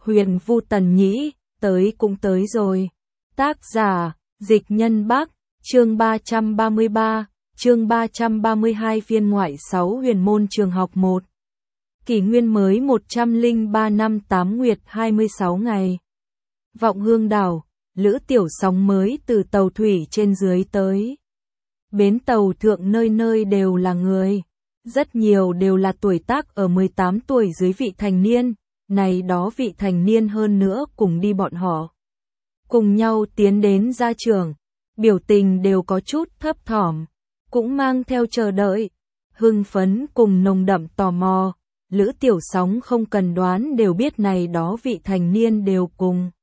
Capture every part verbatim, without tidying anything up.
Huyền Vu Tần Nhĩ, tới cũng tới rồi. Tác giả, Dịch Nhân Bắc, chương ba trăm ba mươi ba, chương ba trăm ba mươi hai phiên ngoại sáu Huyền Môn Trường Học một. Kỷ nguyên mới một trăm lẻ ba năm tám nguyệt hai mươi sáu ngày. Vọng Hương đảo, Lữ Tiểu Sóng mới từ tàu thủy trên dưới tới. Bến tàu thượng nơi nơi đều là người. Rất nhiều đều là tuổi tác ở mười tám tuổi dưới vị thành niên, này đó vị thành niên hơn nữa cùng đi bọn họ. Cùng nhau tiến đến gia trường, biểu tình đều có chút thấp thỏm, cũng mang theo chờ đợi, hưng phấn cùng nồng đậm tò mò. Lữ Tiểu Sóng không cần đoán đều biết này đó vị thành niên đều cùng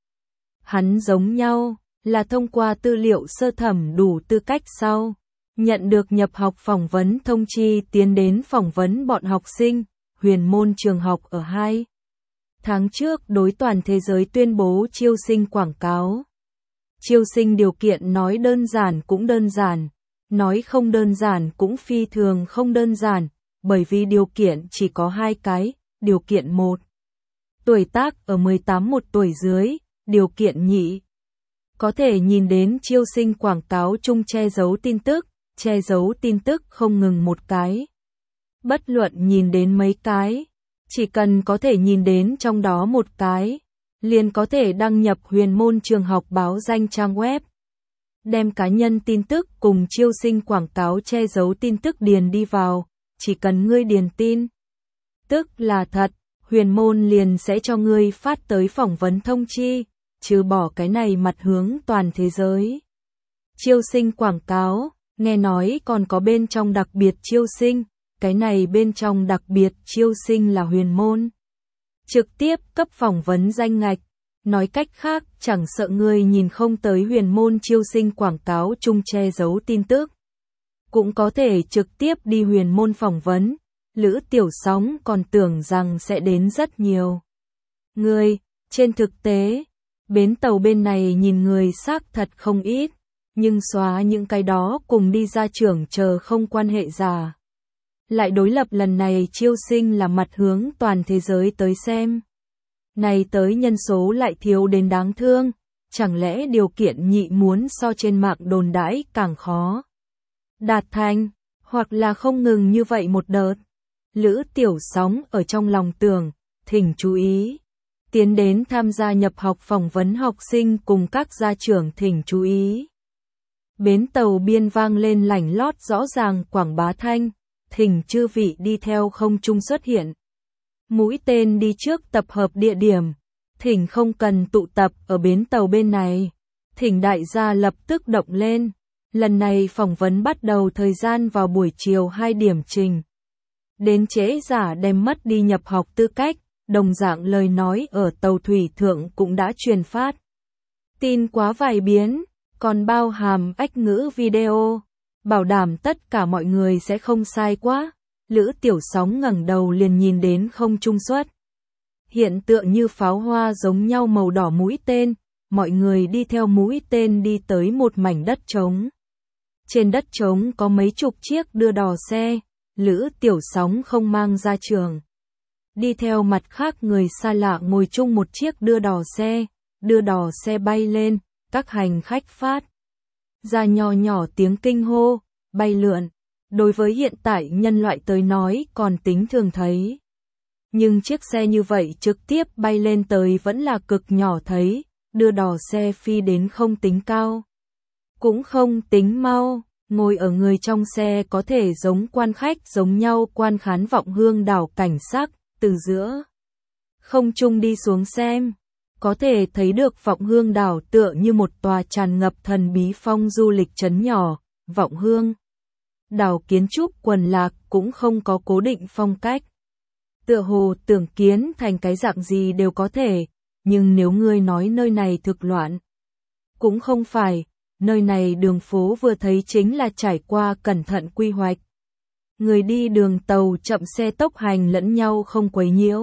hắn giống nhau, là thông qua tư liệu sơ thẩm đủ tư cách sau, nhận được nhập học phỏng vấn thông chi tiến đến phỏng vấn bọn học sinh. Huyền Môn Trường Học ở hai tháng trước đối toàn thế giới tuyên bố chiêu sinh quảng cáo. Chiêu sinh điều kiện nói đơn giản cũng đơn giản, nói không đơn giản cũng phi thường không đơn giản, bởi vì điều kiện chỉ có hai cái. Điều kiện một, tuổi tác ở mười tám một tuổi dưới. Điều kiện nhị, có thể nhìn đến chiêu sinh quảng cáo chung che giấu tin tức, che giấu tin tức không ngừng một cái. Bất luận nhìn đến mấy cái, chỉ cần có thể nhìn đến trong đó một cái, liền có thể đăng nhập Huyền Môn Trường Học báo danh trang web. Đem cá nhân tin tức cùng chiêu sinh quảng cáo che giấu tin tức điền đi vào, chỉ cần ngươi điền tin tức là thật, Huyền Môn liền sẽ cho ngươi phát tới phỏng vấn thông chi, trừ bỏ cái này mặt hướng toàn thế giới. Chiêu sinh quảng cáo, nghe nói còn có bên trong đặc biệt chiêu sinh, cái này bên trong đặc biệt chiêu sinh là Huyền Môn trực tiếp cấp phỏng vấn danh ngạch. Nói cách khác, chẳng sợ ngươi nhìn không tới Huyền Môn chiêu sinh quảng cáo chung che giấu tin tức, cũng có thể trực tiếp đi Huyền Môn phỏng vấn. Lữ Tiểu Sóng còn tưởng rằng sẽ đến rất nhiều người, trên thực tế, bến tàu bên này nhìn người xác thật không ít, nhưng xóa những cái đó cùng đi ra trường chờ không quan hệ giả. Lại đối lập lần này chiêu sinh là mặt hướng toàn thế giới tới xem. Này tới nhân số lại thiếu đến đáng thương, chẳng lẽ điều kiện nhị muốn so trên mạng đồn đãi càng khó đạt thành, hoặc là không ngừng như vậy một đợt. Lữ Tiểu Sóng ở trong lòng tưởng, thỉnh chú ý. Tiến đến tham gia nhập học phỏng vấn học sinh cùng các gia trưởng thỉnh chú ý. Bến tàu biên vang lên lảnh lót rõ ràng quảng bá thanh, thỉnh chư vị đi theo không trung xuất hiện. Mũi tên đi trước tập hợp địa điểm, thỉnh không cần tụ tập ở bến tàu bên này. Thỉnh đại gia lập tức động lên. Lần này phỏng vấn bắt đầu thời gian vào buổi chiều hai điểm trình. Đến trễ giả đem mất đi nhập học tư cách, đồng dạng lời nói ở tàu thủy thượng cũng đã truyền phát. Tin quá vài biến, còn bao hàm ách ngữ video, bảo đảm tất cả mọi người sẽ không sai quá. Lữ Tiểu Sóng ngẩng đầu liền nhìn đến không trung xuất. Hiện tượng như pháo hoa giống nhau màu đỏ mũi tên, mọi người đi theo mũi tên đi tới một mảnh đất trống. Trên đất trống có mấy chục chiếc đưa đò xe. Lữ Tiểu Sóng không mang ra trường. Đi theo mặt khác người xa lạ ngồi chung một chiếc đưa đò xe. Đưa đò xe bay lên, các hành khách phát ra nhỏ nhỏ tiếng kinh hô, bay lượn. Đối với hiện tại nhân loại tới nói còn tính thường thấy. Nhưng chiếc xe như vậy trực tiếp bay lên tới vẫn là cực nhỏ thấy. Đưa đò xe phi đến không tính cao, cũng không tính mau. Ngồi ở người trong xe có thể giống quan khách giống nhau quan khán Vọng Hương đảo cảnh sắc, từ giữa không trung đi xuống xem. Có thể thấy được Vọng Hương đảo tựa như một tòa tràn ngập thần bí phong du lịch trấn nhỏ. Vọng Hương đảo kiến trúc quần lạc cũng không có cố định phong cách. Tựa hồ tưởng kiến thành cái dạng gì đều có thể, nhưng nếu ngươi nói nơi này thực loạn, cũng không phải. Nơi này đường phố vừa thấy chính là trải qua cẩn thận quy hoạch. Người đi đường tàu chậm xe tốc hành lẫn nhau không quấy nhiễu.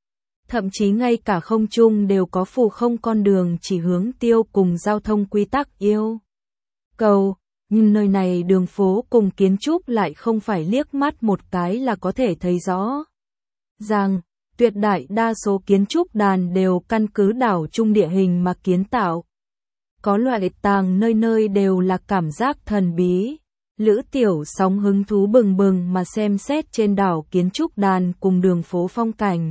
Thậm chí ngay cả không trung đều có phù không con đường chỉ hướng tiêu cùng giao thông quy tắc yêu cầu. Nhưng nơi này đường phố cùng kiến trúc lại không phải liếc mắt một cái là có thể thấy rõ. Rằng, tuyệt đại đa số kiến trúc đàn đều căn cứ đảo chung địa hình mà kiến tạo. Có loại tàng nơi nơi đều là cảm giác thần bí. Lữ Tiểu Sóng hứng thú bừng bừng mà xem xét trên đảo kiến trúc đàn cùng đường phố phong cảnh.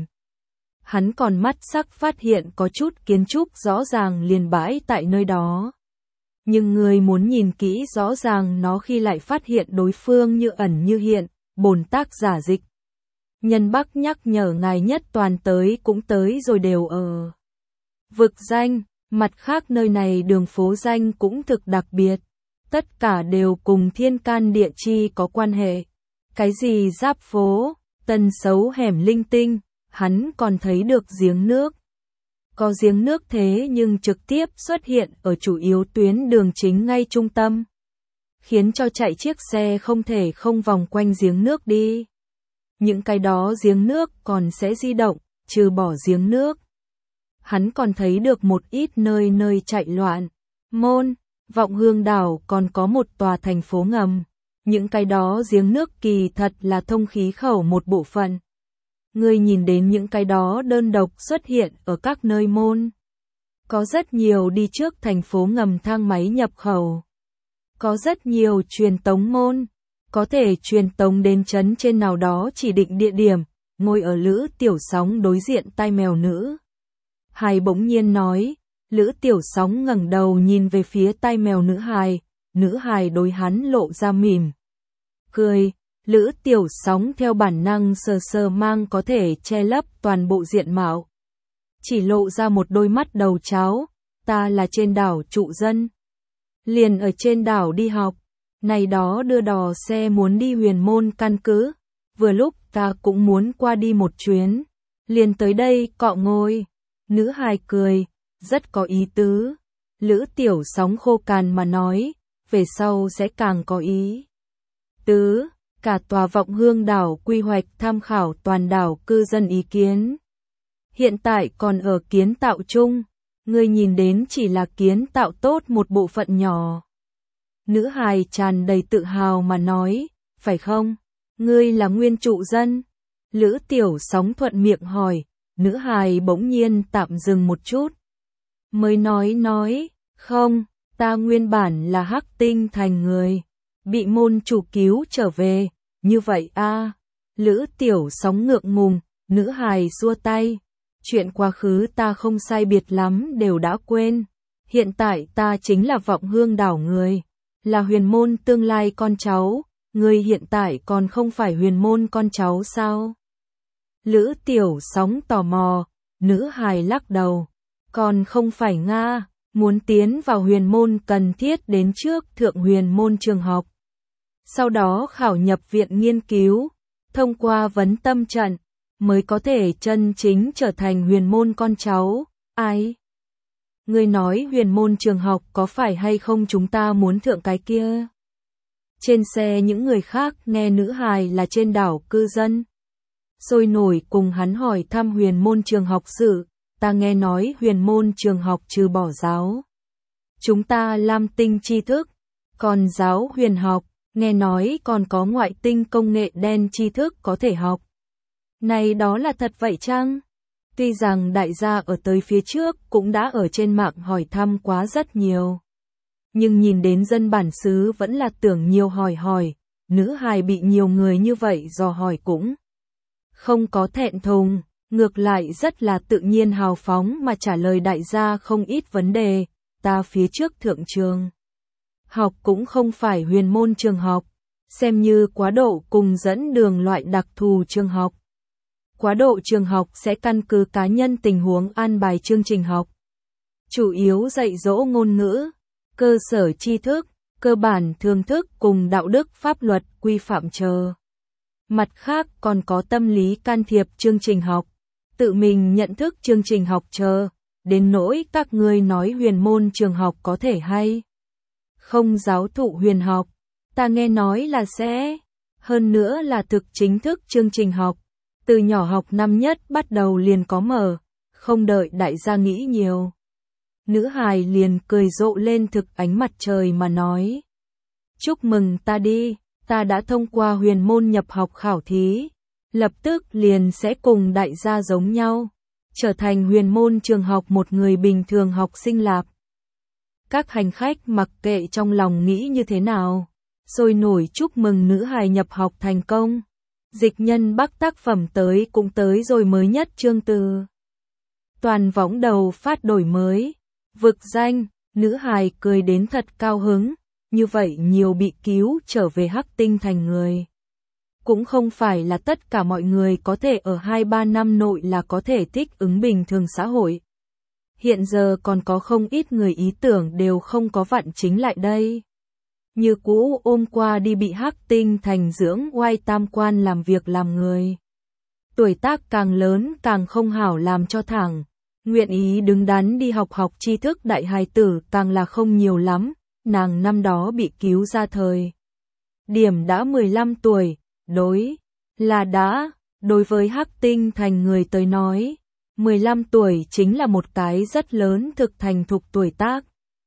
Hắn còn mắt sắc phát hiện có chút kiến trúc rõ ràng liền bãi tại nơi đó. Nhưng người muốn nhìn kỹ rõ ràng nó khi lại phát hiện đối phương như ẩn như hiện, bổn tác giả dịch. Nhân Bắc nhắc nhở ngài nhất toàn tới cũng tới rồi đều ở vực danh, mặt khác nơi này đường phố danh cũng thực đặc biệt. Tất cả đều cùng thiên can địa chi có quan hệ. Cái gì giáp phố, tân xấu hẻm linh tinh, hắn còn thấy được giếng nước. Có giếng nước thế nhưng trực tiếp xuất hiện ở chủ yếu tuyến đường chính ngay trung tâm. Khiến cho chạy chiếc xe không thể không vòng quanh giếng nước đi. Những cái đó giếng nước còn sẽ di động, trừ bỏ giếng nước. Hắn còn thấy được một ít nơi nơi chạy loạn. Môn, Vọng Hương đảo còn có một tòa thành phố ngầm. Những cái đó giếng nước kỳ thật là thông khí khẩu một bộ phận. Ngươi nhìn đến những cái đó đơn độc xuất hiện ở các nơi môn. Có rất nhiều đi trước thành phố ngầm thang máy nhập khẩu. Có rất nhiều truyền tống môn. Có thể truyền tống đến trấn trên nào đó chỉ định địa điểm. Ngồi ở Lữ Tiểu Sóng đối diện tai mèo nữ hài bỗng nhiên nói. Lữ Tiểu Sóng ngẩng đầu nhìn về phía tai mèo nữ hài. Nữ hài đối hắn lộ ra mỉm cười. Lữ Tiểu Sóng theo bản năng sờ sờ mang có thể che lấp toàn bộ diện mạo. Chỉ lộ ra một đôi mắt đầu cháo. Ta là trên đảo trụ dân. Liền ở trên đảo đi học. Này đó đưa đò xe muốn đi Huyền Môn căn cứ. Vừa lúc ta cũng muốn qua đi một chuyến. Liền tới đây cọ ngồi. Nữ hài cười. Rất có ý tứ. Lữ Tiểu Sóng khô cằn mà nói. Về sau sẽ càng có ý tứ. Cả tòa Vọng Hương đảo quy hoạch tham khảo toàn đảo cư dân ý kiến. Hiện tại còn ở kiến tạo chung. Ngươi nhìn đến chỉ là kiến tạo tốt một bộ phận nhỏ. Nữ hài tràn đầy tự hào mà nói. Phải không? Ngươi là nguyên trụ dân. Lữ Tiểu Sóng thuận miệng hỏi. Nữ hài bỗng nhiên tạm dừng một chút. Mới nói nói. Không, ta nguyên bản là Hắc Tinh thành người. Bị môn chủ cứu trở về. Như vậy a à. Lữ Tiểu Sóng ngượng ngùng. Nữ hài xua tay. Chuyện quá khứ ta không sai biệt lắm đều đã quên. Hiện tại ta chính là Vọng Hương đảo người. Là Huyền Môn tương lai con cháu. Ngươi hiện tại còn không phải Huyền Môn con cháu sao? Lữ Tiểu Sóng tò mò. Nữ hài lắc đầu. Còn không phải Nga. Muốn tiến vào Huyền Môn cần thiết đến trước Thượng Huyền Môn trường học. Sau đó khảo nhập viện nghiên cứu. Thông qua vấn tâm trận. Mới có thể chân chính trở thành Huyền Môn con cháu. Ai? Ngươi nói Huyền Môn trường học có phải hay không chúng ta muốn thượng cái kia? Trên xe những người khác nghe nữ hài là trên đảo cư dân. Sôi nổi cùng hắn hỏi thăm Huyền Môn trường học sự. Ta nghe nói Huyền Môn trường học trừ bỏ giáo. Chúng ta lam tinh tri thức. Còn giáo huyền học, nghe nói còn có ngoại tinh công nghệ đen tri thức có thể học. Này đó là thật vậy chăng? Tuy rằng đại gia ở tới phía trước cũng đã ở trên mạng hỏi thăm quá rất nhiều. Nhưng nhìn đến dân bản xứ vẫn là tưởng nhiều hỏi hỏi. Nữ hài bị nhiều người như vậy dò hỏi cũng không có thẹn thùng. Ngược lại rất là tự nhiên hào phóng mà trả lời đại gia không ít vấn đề. Ta phía trước thượng trường học cũng không phải Huyền Môn trường học. Xem như quá độ cùng dẫn đường loại đặc thù trường học. Quá độ trường học sẽ căn cứ cá nhân tình huống an bài chương trình học. Chủ yếu dạy dỗ ngôn ngữ, cơ sở tri thức, cơ bản thường thức cùng đạo đức pháp luật quy phạm chờ. Mặt khác còn có tâm lý can thiệp chương trình học, tự mình nhận thức chương trình học chờ. Đến nỗi các ngươi nói Huyền Môn trường học có thể hay không giáo thụ huyền học. Ta nghe nói là sẽ. Hơn nữa là thực chính thức chương trình học. Từ nhỏ học năm nhất bắt đầu liền có mở. Không đợi đại gia nghĩ nhiều. Nữ hài liền cười rộ lên thực ánh mặt trời mà nói. Chúc mừng ta đi. Ta đã thông qua Huyền Môn nhập học khảo thí. lập tức liền sẽ cùng đại gia giống nhau, trở thành huyền môn trường học một người bình thường học sinh lạp. Các hành khách mặc kệ trong lòng nghĩ như thế nào, sôi nổi chúc mừng nữ hài nhập học thành công. Dịch nhân Bắc tác phẩm tới cũng tới rồi mới nhất chương từ. Toàn võng đầu phát đổi mới, vực danh, nữ hài cười đến thật cao hứng, như vậy nhiều bị cứu trở về Hắc Tinh thành người. Cũng không phải là tất cả mọi người có thể ở hai ba năm nội là có thể thích ứng bình thường xã hội. Hiện giờ còn có không ít người ý tưởng đều không có vặn chính lại đây. Như cũ ôm qua đi bị Hắc Tinh thành dưỡng oai tam quan làm việc làm người. Tuổi tác càng lớn càng không hảo làm cho thẳng, nguyện ý đứng đắn đi học học tri thức đại hài tử càng là không nhiều lắm, nàng năm đó bị cứu ra thời. Điểm đã mười lăm tuổi, đối, là đã, đối với Hắc Tinh thành người tới nói, mười lăm tuổi chính là một cái rất lớn thực thành thục tuổi tác.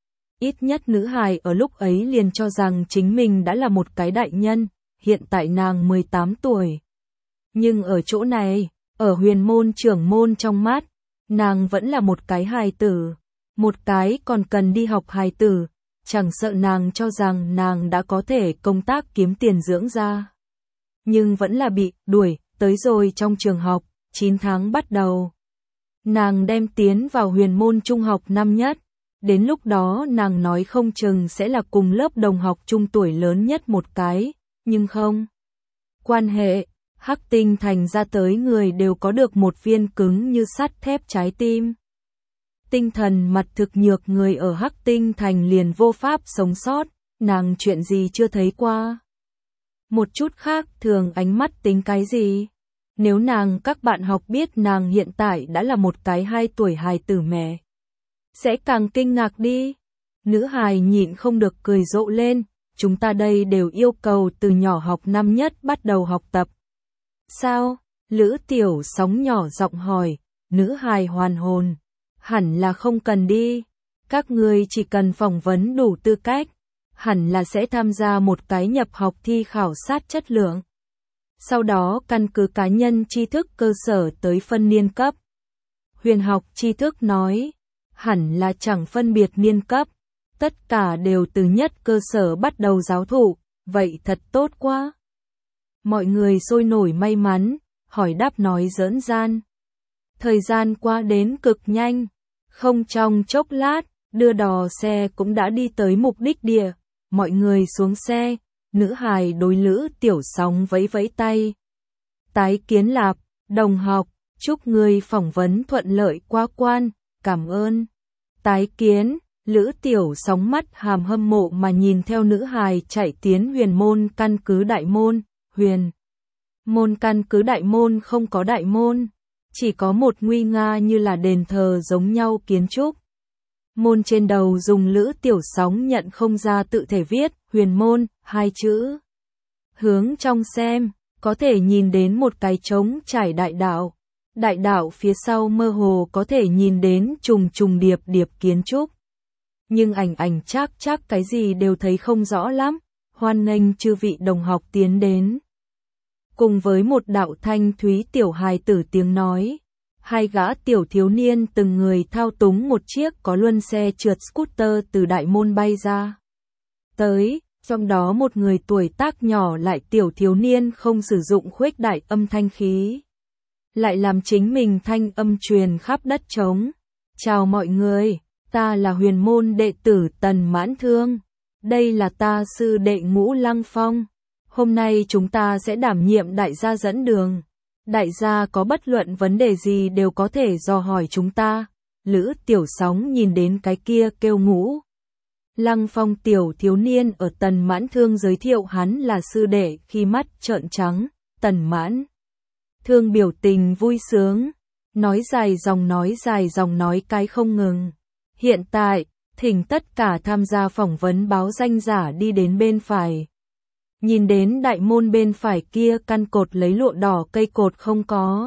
Ít nhất nữ hài ở lúc ấy liền cho rằng chính mình đã là một cái đại nhân, hiện tại nàng mười tám tuổi. Nhưng ở chỗ này, ở huyền môn trưởng môn trong mắt, nàng vẫn là một cái hài tử, một cái còn cần đi học hài tử, chẳng sợ nàng cho rằng nàng đã có thể công tác kiếm tiền dưỡng ra. Nhưng vẫn là bị đuổi, tới rồi trong trường học, chín tháng bắt đầu. Nàng đem tiến vào huyền môn trung học năm nhất, đến lúc đó nàng nói không chừng sẽ là cùng lớp đồng học trung tuổi lớn nhất một cái, nhưng không. Quan hệ, Hắc Tinh thành ra tới người đều có được một viên cứng như sắt thép trái tim. Tinh thần mặt thực nhược người ở Hắc Tinh thành liền vô pháp sống sót, nàng chuyện gì chưa thấy qua. Một chút khác thường ánh mắt tính cái gì? Nếu nàng các bạn học biết nàng hiện tại đã là một cái hai tuổi hài tử mẹ, sẽ càng kinh ngạc đi. Nữ hài nhịn không được cười rộ lên, chúng ta đây đều yêu cầu từ nhỏ học năm nhất bắt đầu học tập. Sao? Lữ Tiểu Sóng nhỏ giọng hỏi, nữ hài hoàn hồn, hẳn là không cần đi, các ngươi chỉ cần phỏng vấn đủ tư cách, hẳn là sẽ tham gia một cái nhập học thi khảo sát chất lượng. Sau đó căn cứ cá nhân tri thức cơ sở tới phân niên cấp. Huyền học tri thức nói, hẳn là chẳng phân biệt niên cấp, tất cả đều từ nhất cơ sở bắt đầu giáo thụ, vậy thật tốt quá. Mọi người sôi nổi may mắn, hỏi đáp nói giỡn gian. Thời gian qua đến cực nhanh, không trong chốc lát, đưa đò xe cũng đã đi tới mục đích địa, mọi người xuống xe, nữ hài đối Lữ Tiểu Sóng vẫy vẫy tay. Tái kiến lạp, đồng học, chúc người phỏng vấn thuận lợi qua quan, cảm ơn. Tái kiến, Lữ Tiểu Sóng mắt hàm hâm mộ mà nhìn theo nữ hài chạy tiến huyền môn căn cứ đại môn, huyền. Môn căn cứ đại môn không có đại môn, chỉ có một nguy nga như là đền thờ giống nhau kiến trúc. Môn trên đầu dùng Lữ Tiểu Sóng nhận không ra tự thể viết, huyền môn, hai chữ. Hướng trong xem, có thể nhìn đến một cái trống trải đại đạo. Đại đạo phía sau mơ hồ có thể nhìn đến trùng trùng điệp điệp kiến trúc. Nhưng ảnh ảnh chắc chắc cái gì đều thấy không rõ lắm, hoan nghênh chư vị đồng học tiến đến. Cùng với một đạo thanh thúy tiểu hài tử tiếng nói, hai gã tiểu thiếu niên từng người thao túng một chiếc có luân xe trượt scooter từ đại môn bay ra. Tới, trong đó một người tuổi tác nhỏ lại tiểu thiếu niên không sử dụng khuếch đại âm thanh khí, lại làm chính mình thanh âm truyền khắp đất trống. Chào mọi người, ta là huyền môn đệ tử Tần Mãn Thương, đây là ta sư đệ Ngũ Lăng Phong. Hôm nay chúng ta sẽ đảm nhiệm đại gia dẫn đường. Đại gia có bất luận vấn đề gì đều có thể dò hỏi chúng ta. Lữ Tiểu Sóng nhìn đến cái kia kêu Ngũ Lăng Phong tiểu thiếu niên ở Tần Mãn Thương giới thiệu hắn là sư đệ khi mắt trợn trắng. Tần Mãn Thương biểu tình vui sướng, nói dài dòng nói dài dòng nói cái không ngừng. Hiện tại, thỉnh tất cả tham gia phỏng vấn báo danh giả đi đến bên phải. Nhìn đến đại môn bên phải kia căn cột lấy lụa đỏ cây cột không có.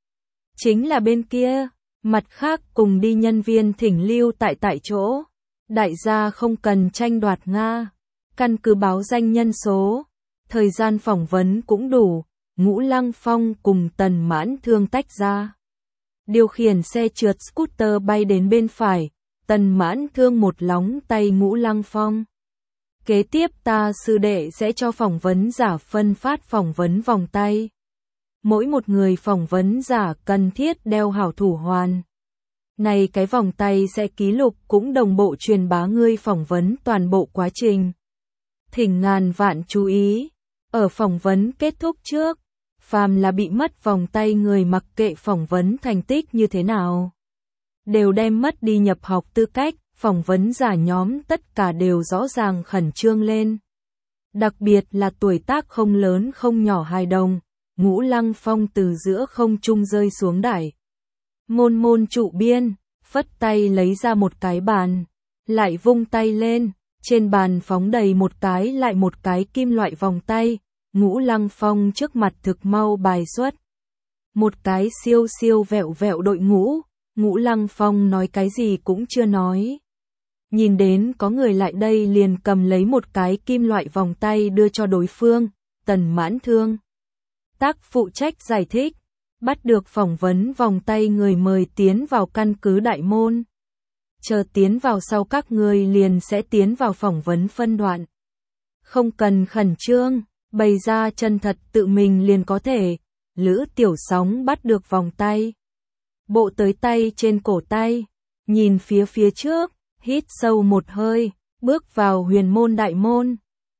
Chính là bên kia, mặt khác cùng đi nhân viên thỉnh lưu tại tại chỗ. Đại gia không cần tranh đoạt Nga, căn cứ báo danh nhân số, thời gian phỏng vấn cũng đủ, Ngũ Lăng Phong cùng Tần Mãn Thương tách ra. Điều khiển xe trượt scooter bay đến bên phải, Tần Mãn Thương một lóng tay Ngũ Lăng Phong. Kế tiếp ta sư đệ sẽ cho phỏng vấn giả phân phát phỏng vấn vòng tay. Mỗi một người phỏng vấn giả cần thiết đeo hảo thủ hoàn. Này cái vòng tay sẽ ký lục cũng đồng bộ truyền bá ngươi phỏng vấn toàn bộ quá trình. Thỉnh ngàn vạn chú ý, ở phỏng vấn kết thúc trước, phàm là bị mất vòng tay người mặc kệ phỏng vấn thành tích như thế nào, đều đem mất đi nhập học tư cách, phỏng vấn giả nhóm tất cả đều rõ ràng khẩn trương lên. Đặc biệt là tuổi tác không lớn không nhỏ hài đồng, Ngũ Lăng Phong từ giữa không trung rơi xuống đài. Môn môn trụ biên, phất tay lấy ra một cái bàn, lại vung tay lên, trên bàn phóng đầy một cái lại một cái kim loại vòng tay, Ngũ Lăng Phong trước mặt thực mau bài xuất. Một cái siêu siêu vẹo vẹo đội ngũ, Ngũ Lăng Phong nói cái gì cũng chưa nói. Nhìn đến có người lại đây liền cầm lấy một cái kim loại vòng tay đưa cho đối phương, Tần Mãn Thương. Tác phụ trách giải thích, bắt được phỏng vấn vòng tay người mời tiến vào căn cứ đại môn. Chờ tiến vào sau các người liền sẽ tiến vào phỏng vấn phân đoạn. Không cần khẩn trương, bày ra chân thật tự mình liền có thể. Lữ Tiểu Sóng bắt được vòng tay. Bộ tới tay trên cổ tay, nhìn phía phía trước, hít sâu một hơi, bước vào huyền môn đại môn.